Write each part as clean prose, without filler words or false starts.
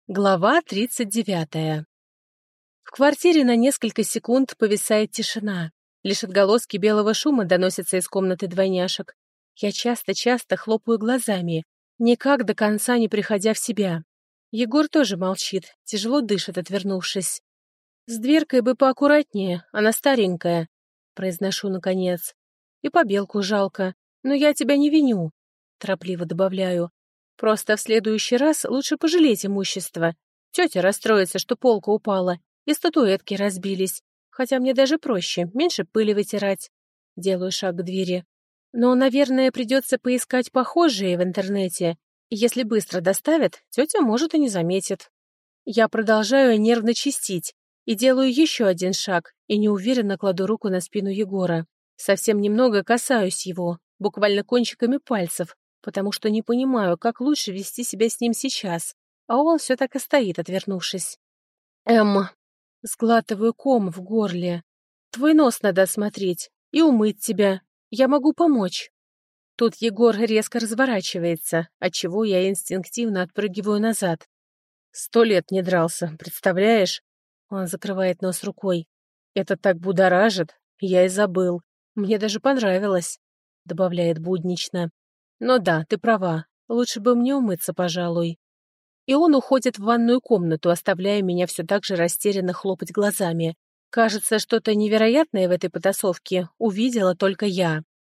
Глава 39. В квартире на несколько секунд повисает тишина. Лишь отголоски белого шума доносятся из комнаты двойняшек. Я часто-часто хлопаю глазами, никак до конца не приходя в себя. Егор тоже молчит, тяжело дышит, отвернувшись. «С дверкой бы поаккуратнее, она старенькая», — произношу наконец. «И побелку жалко, но я тебя не виню», — торопливо добавляю. «Просто в следующий раз лучше пожалеть имущество. Тетя расстроится, что полка упала, и статуэтки разбились. Хотя мне даже проще, меньше пыли вытирать». Делаю шаг к двери. Но, наверное, придется поискать похожие в интернете. И если быстро доставят, тетя, может, и не заметит. Я продолжаю нервно чистить и делаю еще один шаг, и неуверенно кладу руку на спину Егора. Совсем немного касаюсь его, буквально кончиками пальцев, потому что не понимаю, как лучше вести себя с ним сейчас, а он все так и стоит, отвернувшись. Сглатываю ком в горле. «Твой нос надо осмотреть и умыть тебя. Я могу помочь». Тут Егор резко разворачивается, отчего я инстинктивно отпрыгиваю назад. 100 лет не дрался, представляешь? Он закрывает нос рукой. «Это так будоражит, я и забыл. Мне даже понравилось», — добавляет буднично. «Но да, ты права, лучше бы мне умыться, пожалуй». И он уходит в ванную комнату, оставляя меня все так же растерянно хлопать глазами. Кажется, что-то невероятное в этой потасовке увидела только я.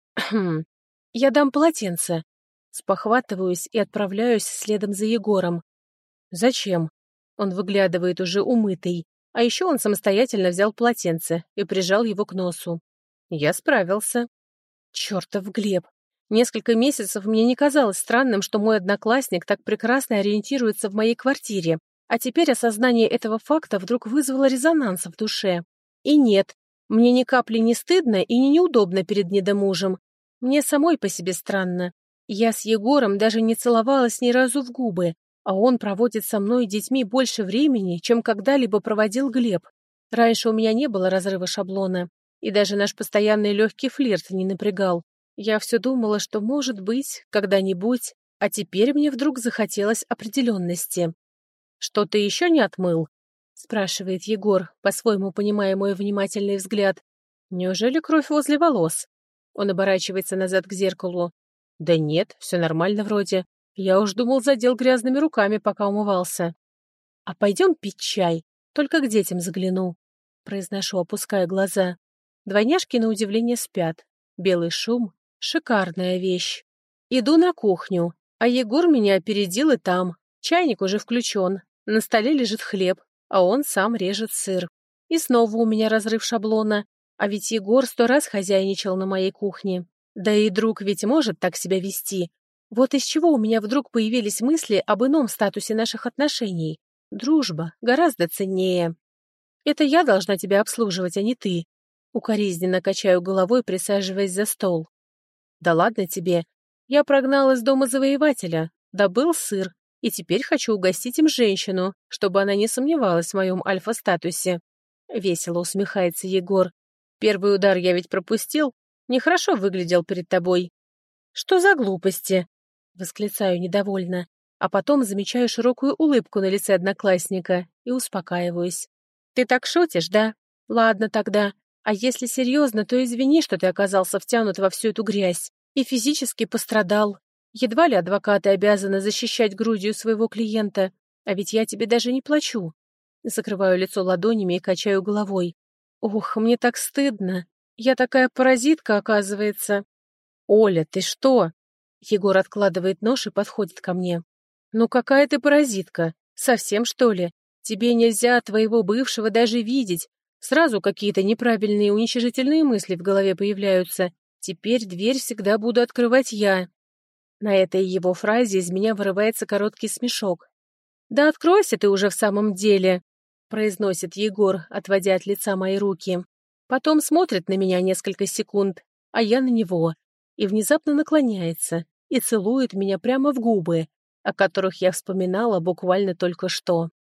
Я дам полотенце. Спохватываюсь и отправляюсь следом за Егором. «Зачем?» Он выглядывает уже умытый, а еще он самостоятельно взял полотенце и прижал его к носу. Я справился. Чертов Глеб. Несколько месяцев мне не казалось странным, что мой одноклассник так прекрасно ориентируется в моей квартире, а теперь осознание этого факта вдруг вызвало резонанс в душе. И нет, мне ни капли не стыдно и не неудобно перед недомужем. Мне самой по себе странно. Я с Егором даже не целовалась ни разу в губы, а он проводит со мной и детьми больше времени, чем когда-либо проводил Глеб. Раньше у меня не было разрыва шаблона, и даже наш постоянный легкий флирт не напрягал. Я все думала, что, может быть, когда-нибудь, а теперь мне вдруг захотелось определенности. «Что ты еще не отмыл?» — спрашивает Егор, по-своему понимая мой внимательный взгляд. «Неужели кровь возле волос?» Он оборачивается назад к зеркалу. «Да нет, все нормально вроде. Я уж думал, задел грязными руками, пока умывался». «А пойдем пить чай, только к детям загляну», — произношу, опуская глаза. Двойняшки, на удивление, спят. Белый шум — шикарная вещь. Иду на кухню, а Егор меня опередил и там. Чайник уже включен, на столе лежит хлеб, а он сам режет сыр. И снова у меня разрыв шаблона, а ведь Егор 100 раз хозяйничал на моей кухне. Да и друг ведь может так себя вести. Вот из чего у меня вдруг появились мысли об ином статусе наших отношений. Дружба гораздо ценнее. Это я должна тебя обслуживать, а не ты. Укоризненно качаю головой, присаживаясь за стол. Да ладно тебе. Я прогнал из дома завоевателя, добыл сыр, и теперь хочу угостить им женщину, чтобы она не сомневалась в моем альфа-статусе. Весело усмехается Егор. Первый удар я ведь пропустил, нехорошо выглядел перед тобой. Что за глупости? Восклицаю недовольно, а потом замечаю широкую улыбку на лице одноклассника и успокаиваюсь. Ты так шутишь, да? Ладно тогда. А если серьезно, то извини, что ты оказался втянут во всю эту грязь и физически пострадал. Едва ли адвокаты обязаны защищать грудью своего клиента, а ведь я тебе даже не плачу. Закрываю лицо ладонями и качаю головой. Ох, мне так стыдно. Я такая паразитка, оказывается. Оля, ты что? Егор откладывает нож и подходит ко мне. Ну какая ты паразитка? Совсем, что ли? Тебе нельзя твоего бывшего даже видеть. Сразу какие-то неправильные уничижительные мысли в голове появляются. Теперь дверь всегда буду открывать я. На этой его фразе из меня вырывается короткий смешок. «Да откройся ты уже в самом деле», — произносит Егор, отводя от лица мои руки. Потом смотрит на меня несколько секунд, а я на него, и внезапно наклоняется и целует меня прямо в губы, о которых я вспоминала буквально только что.